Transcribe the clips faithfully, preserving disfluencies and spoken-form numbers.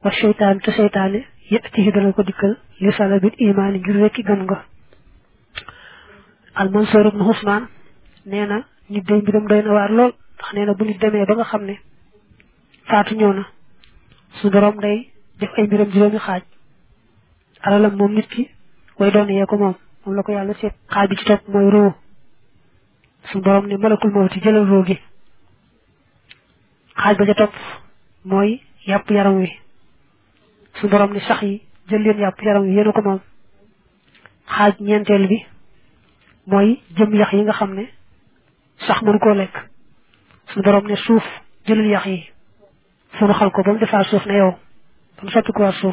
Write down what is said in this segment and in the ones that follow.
wa shaytan te shaytané yati dana ko dikkal li sala bil iman ngir rek gëm nga al mansur ibn husman neena nit day mbirum doyna war lol tax neena bu nit démé ba nga xamné faatu ñëw su borom day def ay mbirum juróomi xaaj alalam mom nit ki way doon yé ko mom mom la ko yalla sét xaaj bi ci top moy ro su borom ni malakul mawti jëlal ro gi xaaj ba ca top moy yap yaram wi su borom ni sax yi jël leen yap yaram wi yéna ko mom xaaj ñentel bi moy jëm yax yi nga xamné sax mënu ko lek su borom ne suuf jëlal yax yi sunu xal ko bam defa suuf na yow bam sotti ko suuf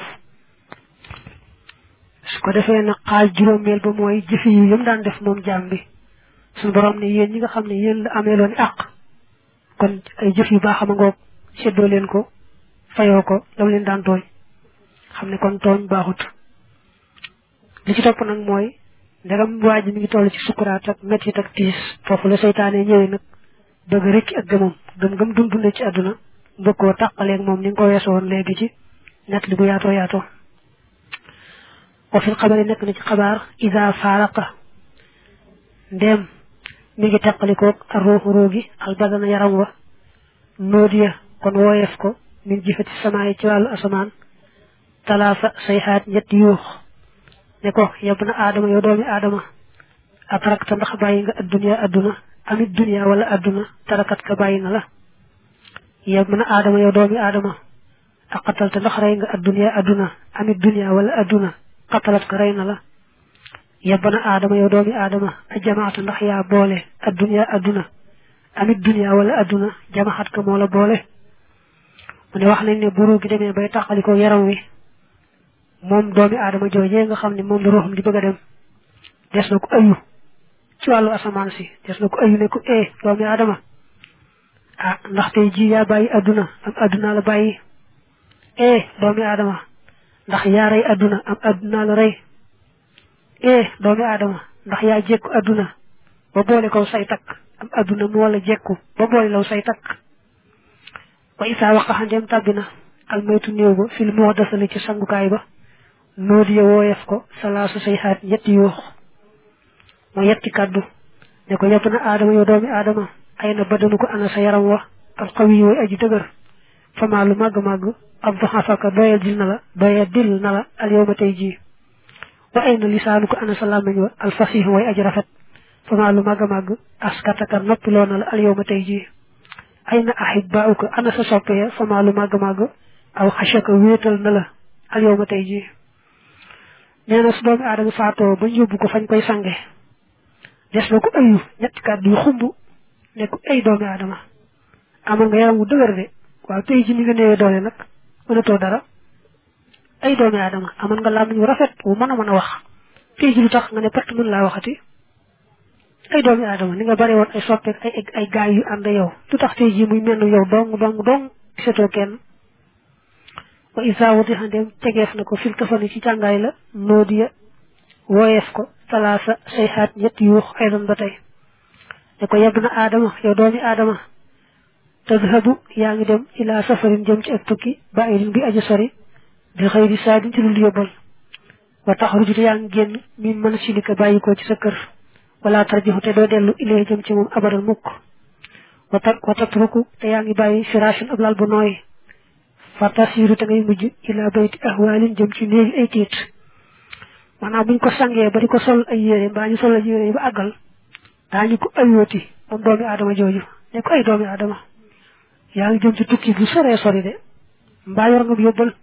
su ko defé na xaaj juromel ba moy jëf yi yum daan def mom jambi sunu borom ne yeen ñi nga xamné yeen la amé lon ak kon ay jëf yu baax ma ngok séddo leen ko fayo ko lam leen daan toy xamné kon tooñ baaxut li ci top nak moy ndagam waaji mi ngi tollu ci sukuraat ak metti ak tiis fofu la seytaane ñëwé nak bëgg rek ak gëmam gëm gëm dund dund ci aduna mboko takalé ak mom ni nga ko wessoon légui ci net li bu yaato yaato wa fil khabari nek na ci xabar iza faraqa ndem mi ngi takaliko ak ruhu rogi al badana yaram wa nodiya kon woyef ko min jifati samaay ci walu asaman talafa sayhat ñetti yuux ne ko yabna adama yow doomi adama atrakta ndax bayyi nga addunya aduna amit dunya wala aduna tarakat ka bayina la yabna adama yow doomi adama aqatalta ndax ray nga addunya aduna amit dunya wala aduna qatalat ka rayna la yabna adama yow doomi adama ajamaata ndax ya boole addunya aduna amit dunya wala aduna jamaat ka mo la boole mu ne wax nañ ne buru gi demé bay taxaliko yaram wi mom doomi adama jojé nga xamni mom la roxum di bëgga dem dess na ko ayu ci walu asaman si dess na ko ayu ne ko eh doomi adama ah ndax tay ji ya bayyi aduna am aduna la bayyi eh doomi adama ndax ya ray aduna am aduna la ray eh doomi adama ndax ya jekku aduna ba boole ko say tak am aduna mo la jekku ba boole law say tak wa isa waqa handem tabina al maytu neewu fil muhdathali ci sangukay ba nodi woyef ko salasu sayhat yetti yo mo yetti kaddu ne ko yabna adama yo doomi adama ayna badanu ko ana sa yaram wa al qawi way aji deugar fama lu mag mag abdhafaka doyal dil nala doyal dil nala al yawma tayji wa ayna lisanu ko ana salamin wa al fasih way aji rafet fama lu mag mag askataka noppilo nala al yawma tayji ayna ahibbauka ana sa soppe fama lu mag mag aw khashaka wetal nala al yawma tayji neena su doomi adama faato ba yobbu ko fañ koy sangé dess na ko ayu ñetti kaddu yu xumbu ne ko ay doomi adama amal nga yaram wu deugar de waaw tay ji ni nga neewé doole nak mëna to dara ay doomi adama amal nga lam ñu rafet wu mëna mëna wax tay ji lu tax nga ne pat mën la waxati ay doomi adama ni nga bari won ay soppé ay ay gaay yu and yow lu tax tay ji muy melnu yow dong dong dong seto kenn wa isa wadi handem tegef nako fil kafani ci tangay la nodiya woyef ko salasa sayhat ñet yu aydan batay ne ko yabna adama yow doomi adama tadhhabu yaangi dem ila safarin jëm ci ak tukki ba'ilin bi aji sori bi xeyri saadin ci lu yobal wa takhruju yaangi genn min man silika bayiko ci sa kër wala tarjihu te do delu ilay jëm ci mom abadal mukk wa tatruku te yaangi bayyi firashin ablal bu noy fatasiru te ngay mujj ila bayti ahwalin jëm ci neegi ay tiit manam buñ ko sangé ba diko sol ay yéré ba ñu sol ay yéré ba agal dañu ko ayoti mom doomi adama joju ne ko ay doomi adama yaa ngi jëm ci tukki bu sore sori de mba yor nga yobal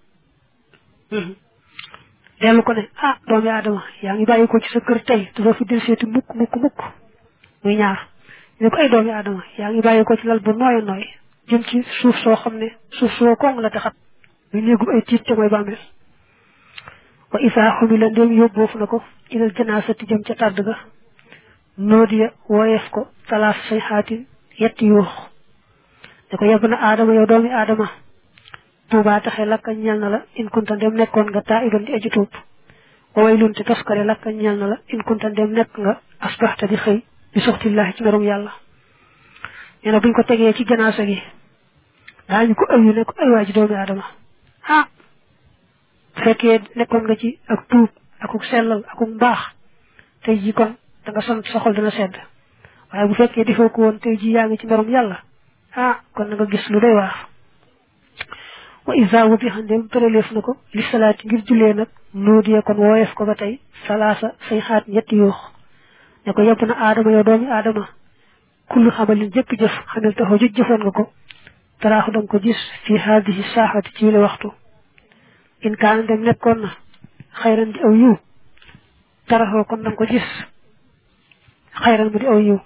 delu ko ne ah doomi adama yaa ngi bayiko ci sa kër tay do fi del seeti mukk mukk mukk muy ñaar ne ko ay doomi adama yaa ngi bayiko ci lal bu noy noy jëm ci suuf soo xamne suuf soo ko nga la taxat ñu neegu ay tiit te moy bamel wa isa humila ndem yobbo fu nako ila janasati jëm ci tàdd ga nodiya woyef ko salas sayhatin yetti yuux ne ko yabna adama yow doomi adama tuba taxe lakka ñal na la in kunta ndem nekkon nga ta'iban di aji tuub wa waylun te toskare lakka ñal na la in kunta ndem nekk nga asbahta di xëy bi soxtillahi ci merum yàlla neena buñ ko tegee ci janaasa gi dañu ko ayu ne ko ay waaji doomi adama ah fekkee nekkoon nga ci ak tuub akuk sellal akuk mbaax tey ji kon da nga sant sa xol dana sedd waaye bu fekkee defoo ko woon tey ji yaa ngi ci merum yàlla ah kon na nga gis lu doy waar wa isa wuti xandem tëraleef na ko li salaati ngir jullee nag nuudiyee kon wooyeef ko ba tey salaasa say xaat ñetti yuux ne ko yebb na aadama yow doomi aadama kullu xamalin jëpp jëf xamel taxoo jëj jëfoon nga ko taraaxu danga ko gis fi haadihi saaxati ci wile waxtu in kaana dem nekkoon na xayran di aw yiw taraxoo kon danga ko gis xayran mu di aw yiw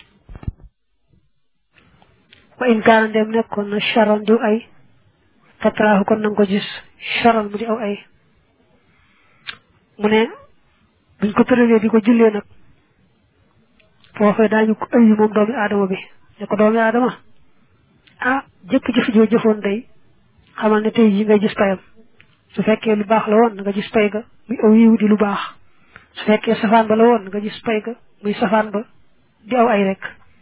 wa in kaana dem nekkoon na charan diw ay te taraaxu kon danga ko gis charan mu di aw ay mu ne buñ ko tëralee di ko jullee nag foofee daañu ko ëyyi moom doomi aadama bi ne ko doomi aadama ah jëpp jëf joo jëfoon day xamal ne tey ji ngay gis payam su fekkee lu baax la woon nga gis pay ga muy aw yiw di lu baax su fekkee safaan ba la woon nga gis pay ga muy safaan ba di aw ay rek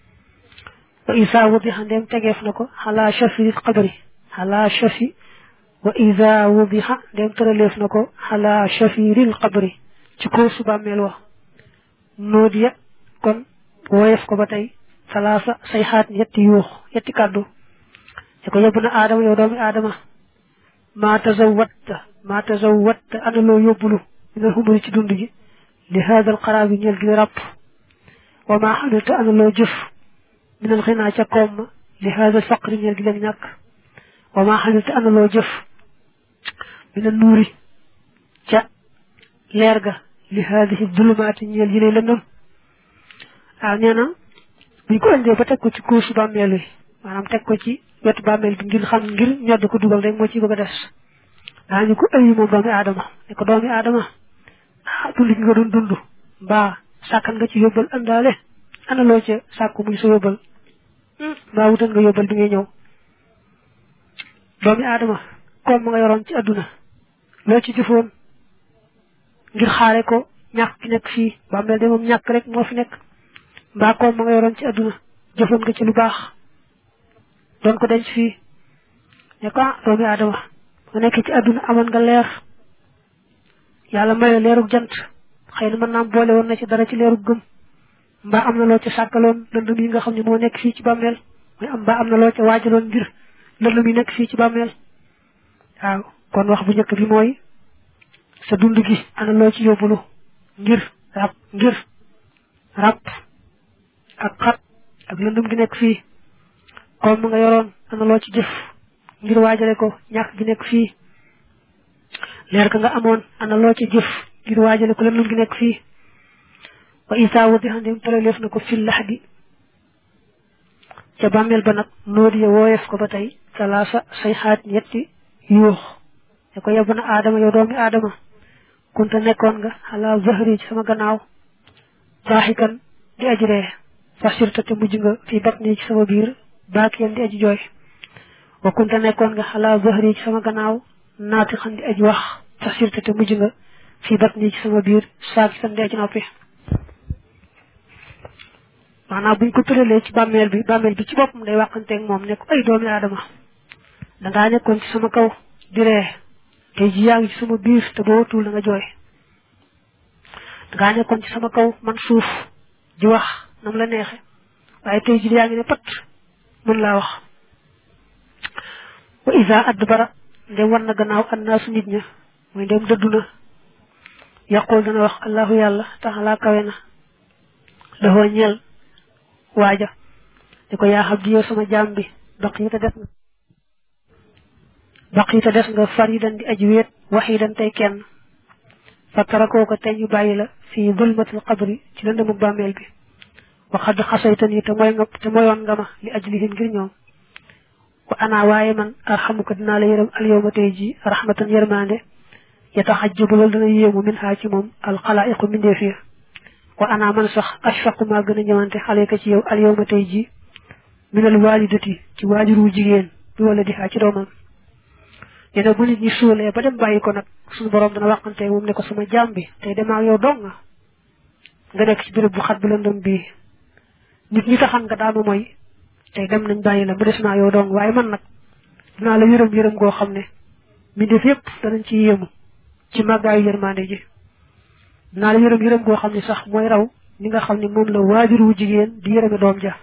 wa isa wudi xandeem tegeef na ko xalaa shafiril qabri xalaa shafi wa isa wudi xa ndeem tëraleef na ko xalaa shafiril qabri ci kaw su bàmmeel wax noodiya kon woyef ko ba tey salaasa say xaat yetti yuux yetti kàddu te ko yóbbu na aadama yow doomi aadama maa tazawatta maa tazawatta ana loo yóbbulu minal xumuri ci dund gi li haadal xaraab yi ñeel gi la ràpp wa maa xamilta ana loo jëf minal xinaa ca koom ma li haadal faqri ñeel gi la ñàkk wa maa xamilta ana loo jëf minal nuuri ca leer ga li haadihi dulumaati ñeel yi lay lëndëm waaw nee na buñ ko indee ba teg ko ci kuusu bàmmeel wi maanaam teg ko ci wetu bàmmeel bi ngir xam ngir ñodd ko dugal rek moo ci bëgg a des daañu ko ëyyi moom doomi aadama ne ko doomi aadama ah dund gi nga doon dund mbaa sàkkan nga ci yóbbal àndaale ana loo ca sàkku muy sa yóbbal mbaa wutal nga yóbbal bi ngay ñëw doomi aadama comme ma nga yoroon ci àdduna loo ci jëfoon ngir xaare ko ñàkk ki nekk fii bàmmeel de moom ñàkk rek moo fi nekk mbaa koom ma nga yoroon ci àdduna jëfoon nga ci lu baax doon ko denc fii ne ko ah doomi aadama nga nekk ci àdduna amoon nga leer yàlla may la leerug jant xëy na mën naam boole woon na ci dara ci leerug gëm mbaa am na loo ca sàkkaloon lëndëm yi nga xam ne moo nekk fii ci bàmmeel muy am mbaa am na loo ca waajaloon ngir lëndëm yi nekk fii ci bàmmeel waaw kon wax bu njëkk bi mooy sa dund gi ana loo ci yóbbulu ngir rab ngir rab ak xat ak lëndëm gi nekk fii comme nga yoroon ana loo ci jëf ngir waajale ko ñàkk gi nekk fii leer ka nga amoon ana loo ci jëf ngir waajale ko lëndëm gi nekk fii wa isa wudi xandim tëraleef na ko fil lax di ca bàmmeel ba nag noodi ya wooyeef ko ba tey salaasa say xaat ñetti yuux te ko yebb na aadama yow doomi aadama kunta nekkoon nga xalaa zahri ci sama gannaaw daaxikan di aji ree fasirta te mujj nga fii batni ci sama biir baakiyan di aji jooy wa kunta nekkoon nga xalaa zahri ci sama gannaaw naati xan di aji wax fasirta te mujj nga fii batni ci sama biir saaki san di aji noppi maanaam buñ ko tëralee ci bàmmeel bi bàmmeel bi ci boppam day waxanteeg moom ne ko ay doomi aadama dangaa nekkoon ci sama kaw di ree tey ji yaa ngi ci sama biir te boo watul da nga jooy dangaa nekkoon ci sama kaw man suuf di wax nam la neexe waaye tey ji yaa ngi ne pat mën laa wax wa isa adbara ndem war na gannaaw annaasu nit ña muy ndem dëddu na yaqul dana wax allahu yàlla taxalaa kawe na daxoo ñeel waaja di ko yaa xam di yow sama jaam bi baq yi te des na baq yi te des nga faridan di aji wéet waxidan tey kenn fa tarakoo ko tey ñu bàyyi la fii zulmatil qabri ci lëndëmug bàmmeel bi waxad xasaytani te mooy nga te mooyoon nga ma li ajlihim ngir ñoom wa ana waaye man arxamuka dinaa la yërëm al yawma tey ji rahmatan yërmande yataxajjabu loolu dana yéemu min xaa ci moom alxalaa'iqu mindee fii wa ana man sax ashfaqu maa gën a ñëwante xaleeka ci yow al yawma tey ji minal walidati ci waajuru jigéen bi wala di xaa ci doomam nee na bu nit ñi suulee ba dem bàyyi ko nag suñu borom dana waxante moom ne ko sama jaam bi tey demaa yow dong nga nga nekk ci béréb bu xat bu lëndëm bii nit ñi taxan nga daanu mooy tey dem nañ bàyyi la mu des naa yow dong waaye man nag dinaa la yërëm yërëm goo xam ne mi def yépp danañ ci yéemu ci màggaayu yërmande ji naa la yërëm yërëm goo xam ne sax mooy raw ni nga xam ne moom la waajur wu jigéen di yërëme doom ja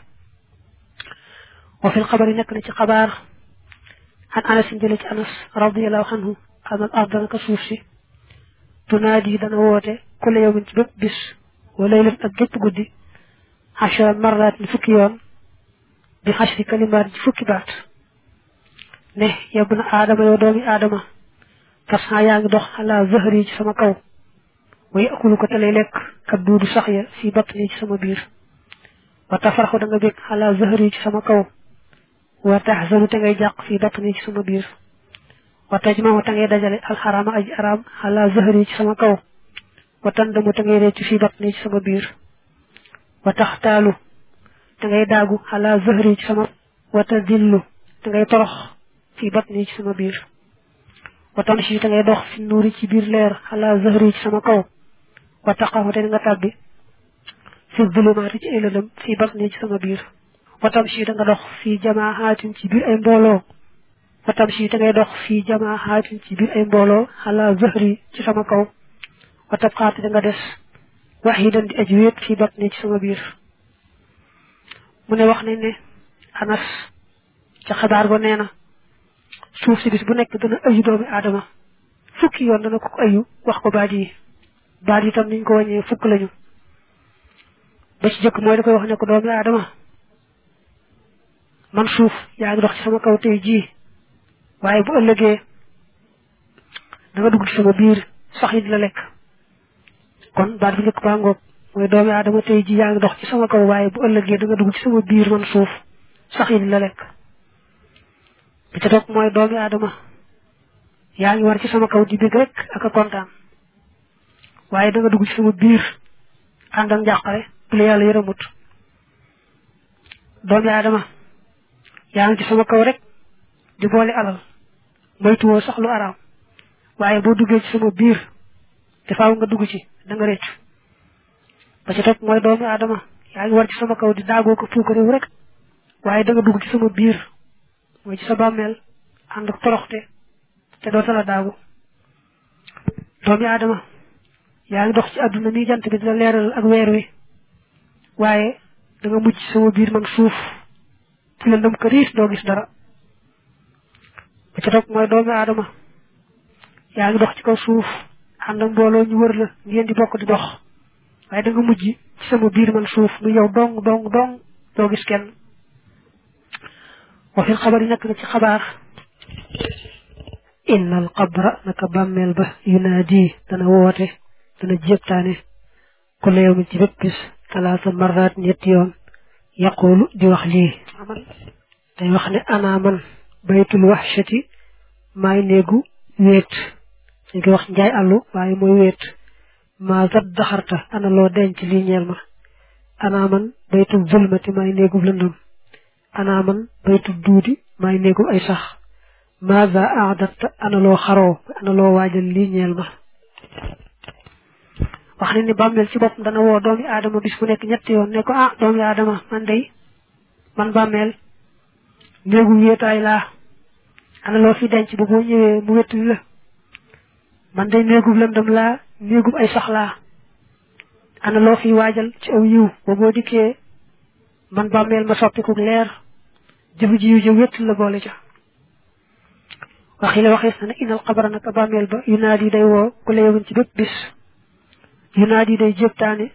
wa fil xabari nekk na ci xabaar an anas jële ci anas radiyallahu anhu amal ardana ka suuf si tunaadi dana woote kulla yawmin ci bépp bis wa laylan ak gépp guddi ashara marrat ni fukki yoon bi xasri kalimaat ci fukki baat ne yebb na aadama yow doomi aadama tasxaa yaa ngi dox ala zahri ci sama kaw wa yakulu ko te lay lekk kat duudu sax ya fi batni ci sama biir wa tafaraxu da nga bég ala zahri ci sama kaw wa taxzanu te ngay jàq fi batni ci sama biir wa tajmahu te ngay dajale alxarama aji araam ala zahri ci sama kaw wa tandamu te ngay reccu fi batni ci sama biir wa taxtaalu te ngay daagu ala zahri ci sama wa tadillu te ngay torox fi batni ci sama biir wa tamshi te ngay dox fi nuuri ci biir leer ala zahri ci sama kaw wa taqahu te nga tàbbi fi zulumaati ci ay lëndëm fi batni ci sama biir wa tamshi te nga dox fi jamaahatin ci biir ay mbooloo wa tamshi te ngay dox fi jamaahatin ci biir ay mbooloo ala zahri ci sama kaw wa tabqaati te nga des waxidan di aj wéet fi batni ci sama biir mu ne wax nañ ne anas ca xabaar ba nee na suuf si bis bu nekk dana ayu doomi aadama fukki yoon dana ko ayu wax ko baat yi baat yi tam niñ ko wàññee fukk lañu ba ci jëkk mooy da koy wax ne ko doomi aadama man suuf yaa ngi dox ci sama kaw tey jii waaye bu ëllëgee da nga dugg ci sama biir sax yi di la lekk kon baat bu njëkk baa ngoog mooy doomi aadama tey jii yaa ngi dox ci sama kaw waaye bu ëllëgee da nga dugg ci sama biir man suuf sax yi di la lekk bi ca topp mooy doomi aadama yaa ngi war ci sama kaw di bég rek ak a kontaan waaye da nga dugg ci sama biir ànd ak njàqare bu la yàlla yërëmut doomi aadama yaa ngi ci sama kaw rek di boole alal moytuwoo sax lu araam waaye boo duggee ci sama biir te faaw nga dugg ci da nga réccu ba ca topp mooy doomi aadama yaa ngi war ci sama kaw di daagoo ko fuuka réew rek waaye da nga dugg ci sama biir mooy ci sa bàmmeel ànd ak toroxte te doo tala daagu doomi aadama yaa ngi dox ci àdduna ni jant bi dina leeral ak weer wi waaye da nga mujj ci sama biir man suuf ci lëndëm këriis doo gis dara ba ca topp mooy doomi aadama yaa ngi dox ci kaw suuf ànd ak mbooloo ñu wër la ngeen di bokk di dox waaye da nga mujj ci sama biir man suuf mu yow dong dong dong doo gis kenn wa fil xabar yi nekk na ci xabaar inna al qabra naka bàmmeel ba yunaadi dana woote dana jéptaane kulla yawmin ci bépp bis talaata marraat ñetti yoon yaqulu di wax lii day wax ne ana man baytul waxshati maay néegu wéet dañ koy wax njaay àllu waaye mooy wéet maa zat daxarta ana loo denc lii ñeel ma ana man baytul zulmati maay néegu lëndëm ana man baytul duudi maay néegu ay sax maaza aadatta ana loo xaroo ana loo waajal lii ñeel ma wax ne ni bàmmeel ci boppam dana woo doomi aadama bis bu nekk ñetti yoon ne ko ah doomi aadama man day man bàmmeel néegu wéetaay laa ana loo fi denc ba boo ñëwee mu wettali la man day néegub lëndëm laa néegub ay sax laa ana loo fi waajal ci aw yiw ba boo dikkee man bàmmeel ma soppiku leer jëfu ji yu jë wéttali la boole ca waxi la waxees na ne inal xabara naka bàmmeel ba yunaadi yi day woo ku la yewun ci bépp bis yunaadi yi day jéptaane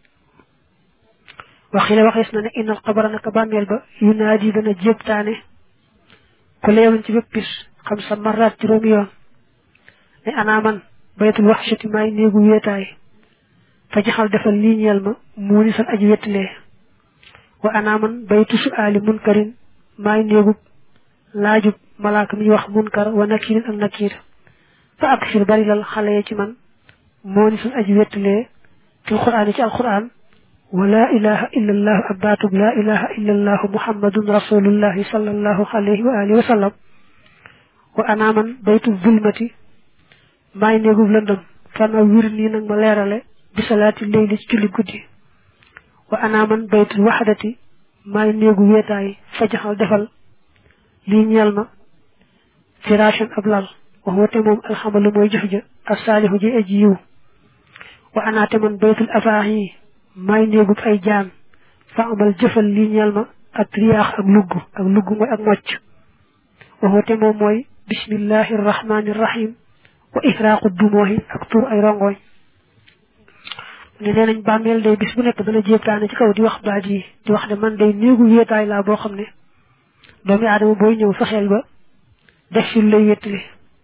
waxi la waxees na ne inal xabara naka bàmmeel ba yunaadi yi dana jéptaane ku la yewun ci bépp bis xam sa marraat juróomi yoon ne ana man baytul waxshati maay néegu wéetaay fa jaxal defal lii ñeel ma mu ni san aji wettalee wa ana man baytu suaali munkarin maay néegub laajub malaaka mi wax munkar wa nakirin ak nakir fa aksir bari lal xale ya ci man moo ni suñ aji wettalee fil quraan ci alquran wa laa ilaha illa allahu ab baatub laa ilaha illa allahu muhammadun rasulullahi sallallahu alayhi wa alihi wa sallam wa ana man baytu zulmati maay néegub lëndëm fana wir nii nag ma leerale bi salaati leyli ci julli guddi wa ana man baytul waxdati maay néegu wéetaay fa jaxal defal lii ñeel ma firashan ab lal وهو تموم الحمل موي جف جا الصالح جي اجي يو وانا تمن بيت الافاهي ماي نيغوب اي جام فاعمل جفل لي ñal ma ak riyaax ak luggu ak luggu moy ak mocc وهو تموم موي بسم الله الرحمن الرحيم واحراق الدموع ak tour ay rongoy ni nenañ bamel day bis bu nek dana jéptane ci kaw di wax baaji di wax de man day neegu wétaay la bo xamne doomi adama boy ñew fexel ba def ci lay wétali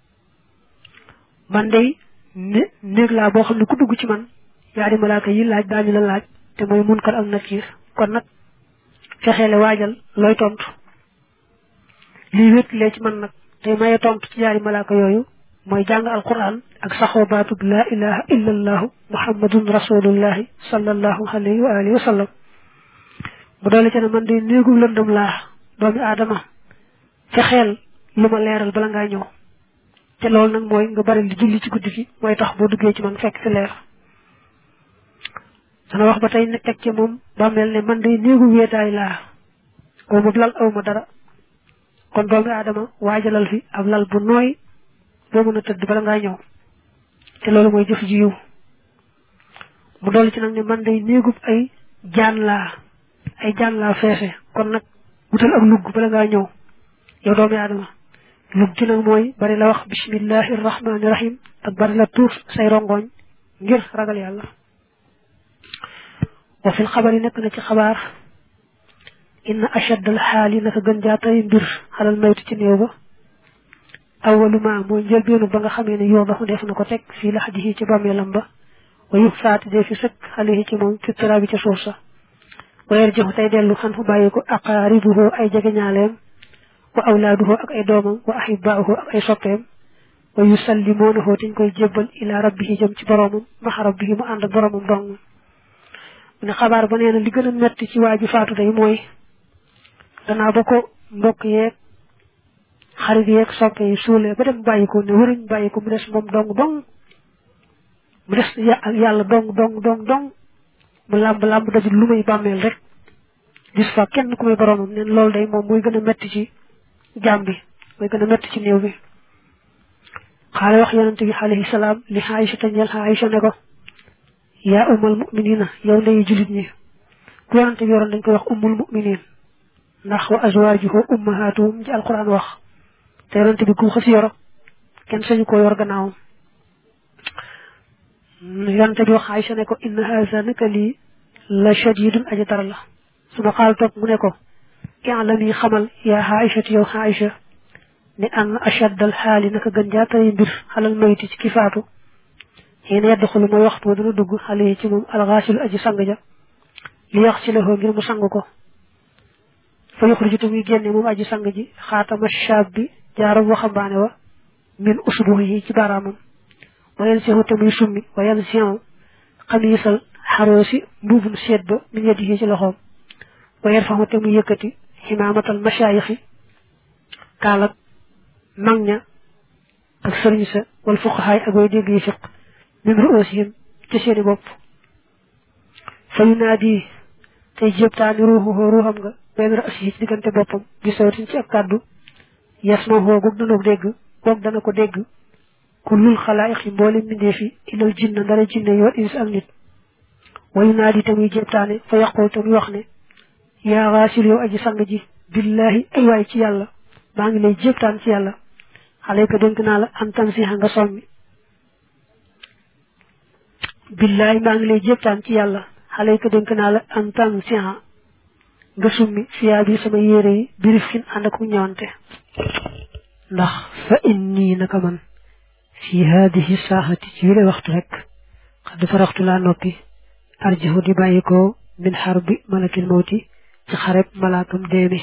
man day neeg la bo xamne ku dugg ci man yaari malaaka yi laaj dañu la laaj te moy munkar ak nakir kon nak fexele wajal loy tontu li wétlé ci man nak tay maye tontu ci yaari malaaka yoyu moy jang alquran ak saxobatu la ilaha illa allah muhammadun rasulullah sallallahu alayhi wa alihi wa sallam bu dole ci man day neegu lendum la doomi adama fexel luma leral bala nga ñew te lol nak moy nga bari li julli ci guddi gi moy tax bo duggé ci man fekk ci leer dana wax ba tay nek tek ci mom ba melne man day neegu wétaay la ko mu lal awma dara kon doomi adama wajalal fi ab lal bu noy bo mëna teud bala nga ñew te lolu moy jëf ji yu mu dol ci nak ni man day neegub ay jaan la ay jaan la fessé kon nak wutal ak lugg bala nga ñew yow doomi adama lugg ci nak moy bari la wax bismillahir rahmanir rahim ak bari la tuuf say rongoñ ngir ragal yalla wa fil khabari nek na ci xabar inna ashad al hali nak gën jaatay mbir xalal maytu ci neew ba awwalu ma moy jël beenu ba nga xamé ne yow dafa def nako tek fi lahdihi ci bamelam ba wa yufat de fi sek alayhi ci mom ci tarabi ci soursa wa yarjihu tay delu xan fu bayiko aqaribuhu ay jegeñalem wa awladuhu ak ay domam wa ahibbaahu ak ay sopem wa yusallimunahu tin koy jébal ila rabbihi jëm ci boromum ma rabbihi mu and ak boromum dong ne xabar ba neena li gëna metti ci waji faatu day moy dana bako mbokk yeek xarit yeek soppe yi suule ba dem bayiko ne wëruñ bayiko mu dess mom dong dong mu dess yalla dong dong dong dong mu lamb lamb daju lumay bammel rek gis fa kenn ku may boromam ne lol day mom moy gëna metti ci jambi moy gëna metti ci neew bi xala wax yonent bi alayhi salam li Aisha tanyal Aisha ne ko ya ummul mu'minina yow lay julit ñi ku yonent bi yoron dañ ko wax ummul mu'minin ndax wa azwajuhu ummahatuhum ci alquran wax te yonent bi ku xasi yoro kenn sañu ko yor gannaaw yonent bi wax Aisha ne ko inna hadha nakali la shadidun ajtar la suma xal tok mu ne ko i'lami xamal ya Aisha yow Aisha ni an ashad al hali naka gën jaatay mbir halal mayti ci kifaatu hina yadkhulu moy waxtu dana dugg xale ci mom al ghashil aji sang ja li yax ci lahu ngir mu sang ko fa yukhrijutu mi genné mom aji sang ji khatama shabbi jaaru waxambaane wa min usbuhi ci baramam wayal ci hoto muy summi wayal siyan khamisal harosi mbubum seddo min yadihi ci loxom wayal fa hoto muy yëkëti himamatal mashayikh kala magna ak serigne sa wal fuqaha ak way dégg yi fiq min ru'usihim ci seeni bopp fa yunadi tay jeptaani ruuhu ruuham nga ben ra'si ci digante boppam di sawtin ci ak kaddu yasma ho gog dana ko dégg gog dana ko dégg kulul khalaiq mbolim minde fi ilal jinna dara jinne yo ins ak nit wa yunadi tamuy jeptaani fa yaqul tamuy wax ne ya ghasil yow aji sang ji billahi ay way ci yalla ba ngi lay jeptaan ci yalla xalé ko denk na la am tan si nga sommi billahi ba ngi lay jeptaan ci yalla xalé ko denk na la am tan si nga summi fiya bi sama yére yi birifin and ak ñewante ndax fa inni naka man fi hadhihi sahati ci wile waxtu rek xad faraxtu la noppi arjihu di bayiko min harbi malakil mawti ci xareb malakam deemi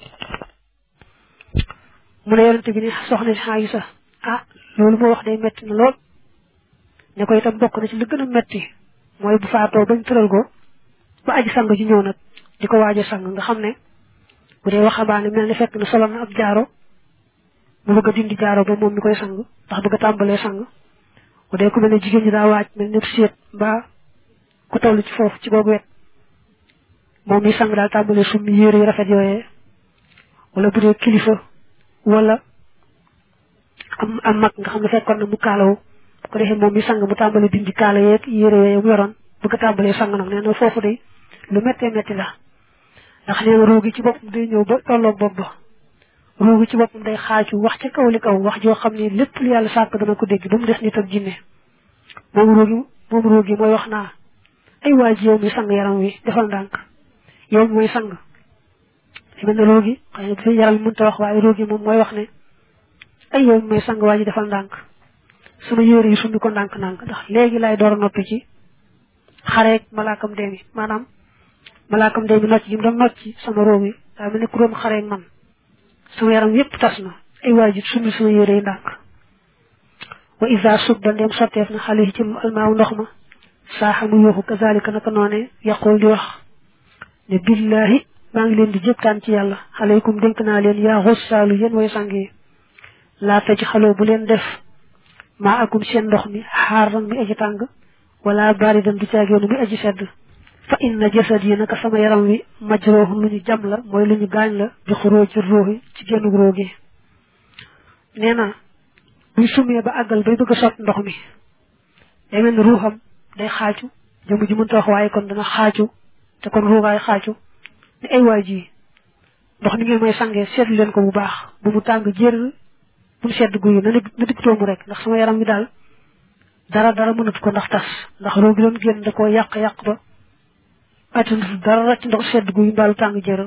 mu ne yonent bi ni soxna Aisha ah loolu mo wax day metti na lool ne ko itam bokk na ci li gëna metti moy bu faato bañ teural ko ba aji sang ci ñew nak diko waaje sang nga xamne bu dee waxabaane melni fekk na solo na ab jaaro mu bëgg dindi jaaro ba mom mi koy sang tax bëgg tambalé sang bu dee ku melni jigéen ñi da waaj melni seet ba ku tawlu ci fofu ci gogu wet mom mi sang dal tambalé sum yéré yu rafet yoyé wala bu dee kilifa wala am am mag nga xam ne fekkoon na mu kaalawu ko defee moom mi sang mu tàmbali dindi kaala yeeg yére yooyu mu yoroon bëgg a tàmbalee sang nag nee na foofu day lu méttee métti la ndax nee na roogi ci boppam day ñëw ba tolloog bopp ba roogi ci boppam day xaaju wax ca kaw li kaw wax joo xam ne lépp lu yàlla sàkk dana ko dégg ba mu des nit ak jinne moom roogi moom roogi mooy wax naa ay waa ji yow mi sang yaram wi defal ndànk yow mooy sang mel ne roogi xëy na fi yaram mënta wax waaye roogi moom mooy wax ne ay yow mooy sang waa ji defal ndànk sama yére yi sumbi ko ndànk-ndànk ndax léegi laay door a noppi ci xareeg malaakam dee mi maanaam malaakam dee mi nocc ji mu doon nocc sama róom yi daa mel ne ku doon xareeg man sama yaram yépp tas na ay waa ji sumbi sama yére yi ndànk wa isa sub da ndeem sotteef na xale yi ci almaaw ndox ma saaxa mu yuuxu kazalika naka noone yaqul di wax ne billahi maa ngi leen di jëptaan ci yàlla aleykum dénk naa leen yaa xussaalu yéen way sang yi laa taj xaloo bu leen def maa akum seen ndox mi xaaran mi aji tàng wala baridan du caageenu mi aji sedd fa inna jasad yi naka sama yaram wi majroohun lu ñu jam la mooy lu ñu gaañ la di xuroo ci ruuxi ci génn róogi nee na buy sumee ba àggal bay bëgg a sot ndox mi day mel ne ruuxam day xaaju jëmm ji mënta wax waaye kon dana xaaju te kon ruugaay xaaju ne ay waay ji ndox mi ngeen may sangee seetlu leen ko bu baax bu mu tàng jër bu mu sedd guyu na na digg toomu rek ndax sama yaram wi daal dara dara mënatu ko ndax tas ndax roo gi doon génn da koo yàq-yàq ba attanatu dara ci ndox sedd guyu mbaalu tàng jër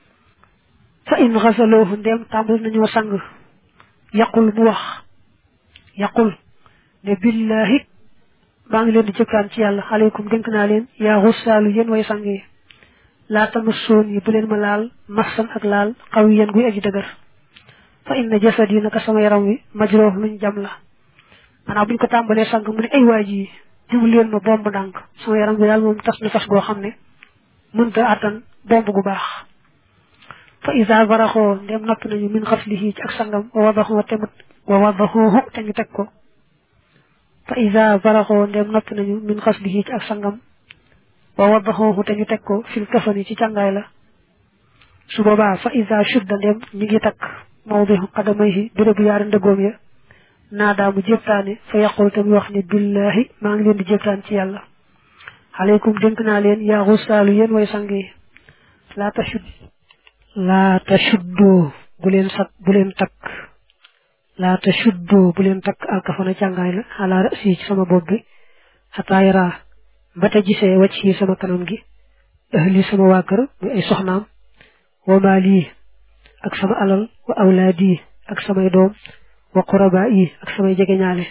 fa in xasaloohu ndéem tàmbali nañoo sang yaqul mu wax yaqul ne billahi maa ngi leen di jëkkaan ci yàlla aleykum dénk naa leen yaa xussaalu yéen way sang yi laa tamassoon yi bu leen ma laal massan ak laal xaw yéen guy aji dëgër fa inna jasad yi naka sama yaram wi majrooh luñ jam la maanaam buñ ko tàmbalee sang mu ne ay waa ji dimu leen ma bomb ndànk sama yaram bi daal moom tas na tas goo xam ne mënta attan bomb gu baax fa isa baraxoo ndem nopp nañu min xaslihi ci ak sangam wa wadaxoo temut wa wadaxoohu te ñu teg ko fa isa baraxoo ndem nopp nañu min xaslihi ci ak sangam wa wadaxoohu te ñu teg ko fil kafani ci càngaay la su boobaa fa isa shudda ndem ñu ngi takk mawdihu qadamayhi bérébu yaari ndëggoom ya naadaa mu jéptaane fa yaqul te mu wax ne billahi maa ngi leen di jéptaan ci yàlla aleykum dénk naa leen yaa xussaalu yéen way sang yi laa tashud laa tashuddu bu leen sak bu leen takk laa tashuddu bu leen takk alkafana càngaay la ala rasi ci sama bopp bi xataa yaraa ba te gisee wacc yi sama kanam gi ahli sama waa kër muy ay soxnaam wa maali ak sama alal wa awlaadi ak samay doom wa qurabaa yi ak samay jegeñaale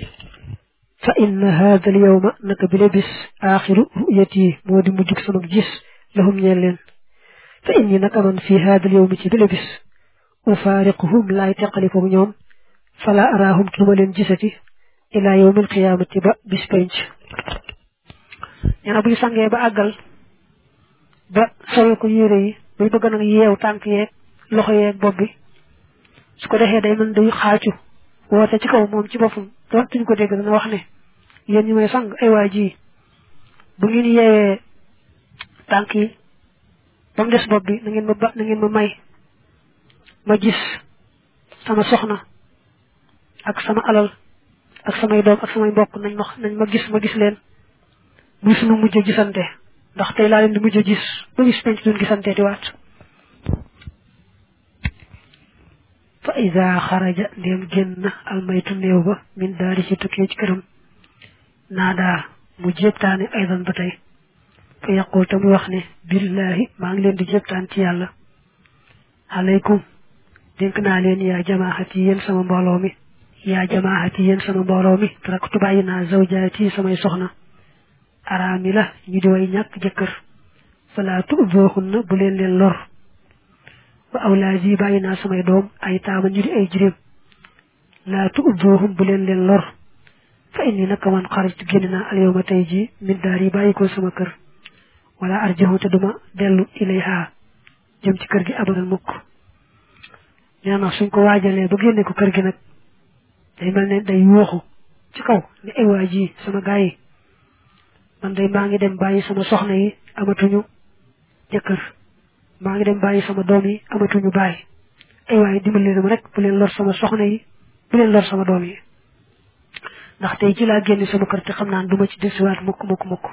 fa inna haada al yawma naka bile bis aaxiru ru'yati moo di mujjug sama gis lahum ñeel leen fa inni naka man fii haada al yawmi ci bile bis ufaariquhum laay teqaliko ñoom fala araahum duma leen gisati ila yawmil qiyaamati ba bis penc nee na buy sangee ba àggal ba sowee ko yére yi buy bëgg nag yeew tànk yeeg loxo yeeg bopp bi su ko defee day mën day xaaju woote ci kaw moom ci boppam doontuñ ko dégg dana wax ne yéen ñi may sang ay waa ji bu ngeen yeewee tànk yi ba mu des bopp bi na ngeen ma ba na ngeen ma may ma gis sama soxna ak sama alal ak samay doom ak samay mbokk nañ ma nañ ma gis ma gis leen muy sunu mujj a gisante ndax tey laa leen di mujj a gis ba gis penc duñ gisante di waat fa iza xaraja ndéem génn almaytu néew ba min daari ci tukkee ci këram naadaa mu jéptaane aydan ba tey fa yaqul te muy wax ne billahi maa ngi leen di jéptaan ci yàlla aleykum dénk naa leen yaa jamaaxati yéen sama mbooloo mi yaa jamaaxati yéen sama mbooloo mi taraktu bàyyi naa zawjaati samay soxna araami la ñu di way ñàkk jëkkër fala tu'doohunna bu leen leen lor wa awlaadi bàyyi naa samay doom ay taama ñu di ay jirim laa tu'doohum bu leen leen lor fa inni naka man xarajtu génn naa al yawma tey ji min daar yi bàyyi ko sama kër wala arjahu te duma dellu ilayha jëm ci kër gi abadan mukk nee na suñ ko waajalee ba génne ko kër gi nag day mel ne day yuuxu ci kaw ne ay waa ji sama gaay yi man day maa ngi dem bàyyi sama soxna yi amatuñu jëkkër maa ngi dem bàyyi sama doom yi amatuñu bàyyi ay waaye dimbali leen ma rek bu leen lor sama soxna yi bu leen lor sama doom yi ndax tey ci laa génn sama kër te xam naa duma ci desiwaat mukk mukk mukk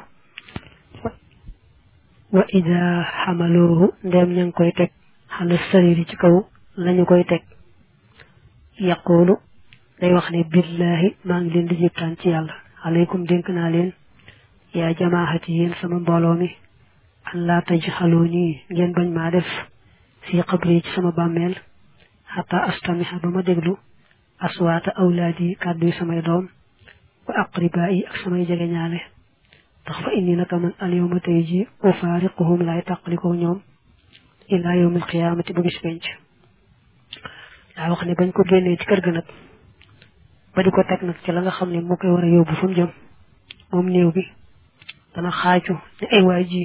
wa ida xamaluhu ndem ña ngi koy teg xala sariri ci kaw lañu koy teg yaqulu day wax ne billahi maa ngi leen di jëptaan ci yàlla alaykum dénk naa leen yaa jamaahati yéen sama mbooloo mi an laa tajxalooni ngeen bañ maa def fii xabri ci sama bàmmeel xata astamiha ba ma déglu aswaata awlaadi kàddu yi samay doom wa aqribaa yi ak samay jegeñaale ndax fa inni naka man al yawma tey ji ufaariquhum laay tàqalikoo ñoom ila yawmil qiyaamati bu bis penc daa wax ne bañ ko génnee ci kër ga nag ba di ko teg nag ci la nga xam ne moo koy war a yóbbu fa mu jëm moom néew bi dana xaaju ne ay waay ji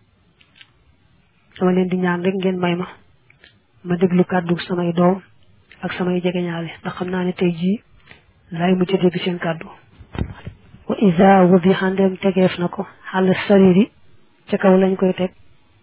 dama leen di ñaan rek ngeen may ma ma déglu kàddu samay doom ak samay jegeñaale ndax xam naa ne tey jii laay mu ci dégg seen kàddu wa isa wudi xandem tegeef na ko xàll sariri ca kaw lañ koy teg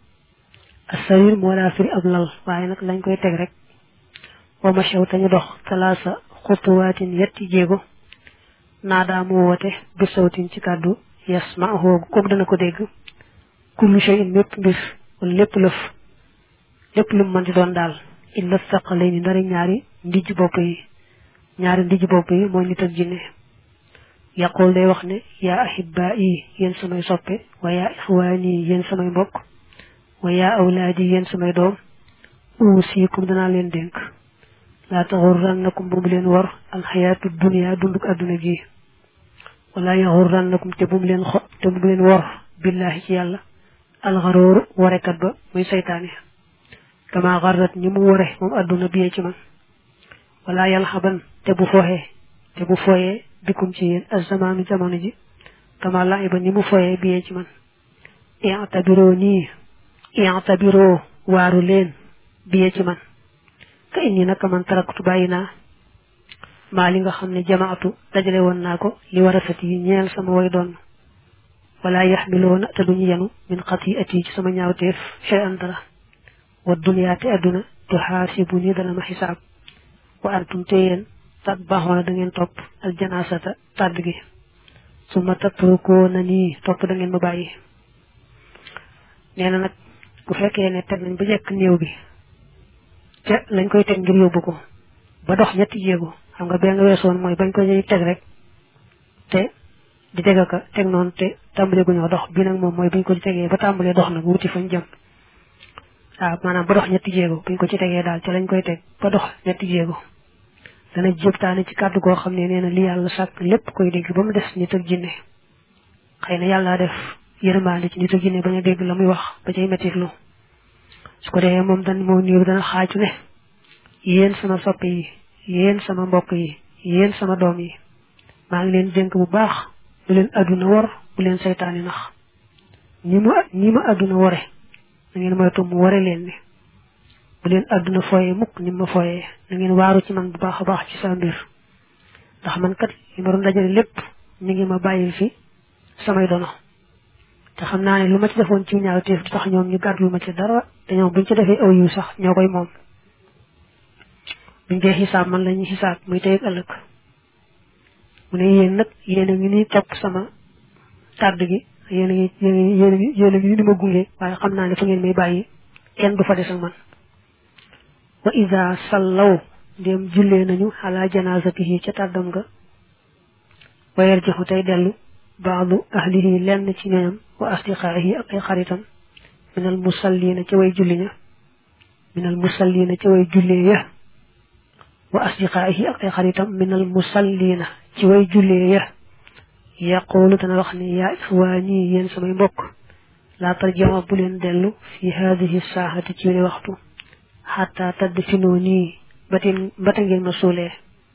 a sarir moo daa firi ab lal waaye nag lañ koy teg rek wa machaw tañu dox talaasa xutuwaatin yetti jéego naadaa mu woote bi sawtin ci kàddu yasma hoogu kooku dana ko dégg kullu shay'in mépp mbir wala lépp lëf lépp lu mu mën di doon daal illa saqalay ni ndari ñaari ndijj bopp yi ñaari ndijj bopp yi mooy nit ak jinne yaqul day wax ne yaa ahibaa yi yéen samay soppe wa yaa ixwaani yéen samay mbokk wa yaa awlaadi yéen samay doom uusiikum danaa leen dénk laa taxurrannakum bu mu leen war alxayaatu dunya dunduk adduna gi wala yaxurrannakum te bu mu leen xo te bu mu leen war billahi ci yàlla alxarooru warekat ba muy saytaane kama xarrat ñi mu ware moom adduna biyee ci man wala yalxaban te bu foxee te bu foyee bikum ci yéen azamaanu jamono ji kama laiba ni mu foyee biyee ci man i'tabiroo nii i'tabiroo waaru leen biyee ci man ka inni naka man taraktu bàyyi naa maa li nga xam ne jamaatu dajale woon naa ko li warasati yi ñeel sama way doon wala yaxmiloona te duñu yenu min xati'ati ci sama ñaawteef shay'an dara wa dunya te adduna tuxaasibu ni dana ma xisaab wa antum te yéen tat baaxoona da ngeen topp aljanasata tàdd gi su ma tatrukoo na nii topp da ngeen ma bàyyi nee na nag bu fekkee ne teg nañ ba jekk néew bi te lañ koy teg ngir yóbbu ko ba dox ñetti jéego xam nga bee nga weesoon mooy bañ ko ñuy teg rek te di teg aka teg noonu te tàmbale gu ñoo dox bi nag moom mooy bañ ko ci tegee ba tàmbalee dox nag wuti fañ jëm waaw maanaam ba dox ñetti jéego buñ ko ci tegee daal te lañ koy teg ba dox ñetti jéego dana jëptaane ci kàddu goo xam ne nee na li yàlla sàkk lépp koy dégg ba mu des nit ak jinne xëy na yàlla def yërmaande ci nit ak jinne bañ a dégg la muy wax ba cay mettitlu su ko defee moom dan moo néew dana xaaju ne yéen sama soppe yi yéen sama mbokk yi yéen sama doom yi maa ngi leen dénk bu baax bu leen adduna wor bu leen saytaani nax ñi ma ñi ma adduna wore na ngeen moytu mu ware leen ni bu leen adduna fooyee mukk ni ma fooyee na ngeen waaru ci man bu baax a baax ci sa mbir ndax man kat li ma doon dajale lépp mi ngi ma bàyyil fi samay dono te xam naa ne lu ma ci defoon ci ñaaw teef du tax ñoom ñu gàddul ma ci dara te ñoom buñ ci defee aw yu sax ñoo koy moom buñ dee xisaab man la ñuy xisaab muy tey ak ëllëg mu ne yéen nag yéen a ngi ni topp sama tàdd gi yéen a ngi yéen a ngi yéen a ngi ni ma gunge waaye xam naa ne fa ngeen may bàyyi kenn du fa des ak man wa ida sallaw ndéem jullee nañu ala janazatihi ca tàddam nga wa yarjaxu tey dellu baadu ahlihi lenn ci ñoñam wa asdiqaahi ak ay xaritam minal musallina ca way julli ña minal musallina ca way jullee ya wa asdiqaahi ak ay xaritam minal musallina ci way jullee ya yaqulu dana wax ni yaa ixwaani yéen samay mbokk laa tarjama bu leen dellu fi haadihi saaxati ci wile waxtu xataa tadd finoo nii batin bata ngeen ma suulee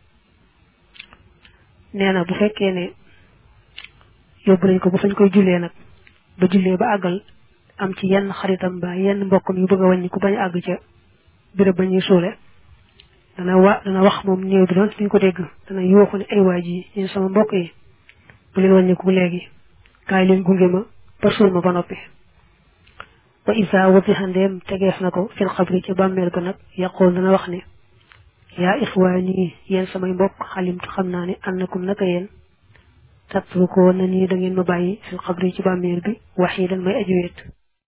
nee na bu fekkee ne yóbbu nañ ko ba fañ koy jullee nag ba jullee ba àggal am ci yenn xaritam ba yenn mbokkam yu bëgg a wàññi ku bañ a àgg ca béréb ba ñuy suule dana wa dana wax moom néew bi doon suñ ko dégg dana yooxu ne ay waay ji yéen sama mbokk yi bu leen wàññiku léegi kaay leen gunge ma ba suul ma ba noppi wa isa wati xandeem tegeef na ko fil xabri ca bàmmeel ba nag yaqool dana wax ne yaa ixwaani yéen samay mbokk xalimtu xam naa ne annakum naka yéen tatrukoon na nii da ngeen ma bàyyi fil xabri ci bàmmeel bi waxiidan may aji weet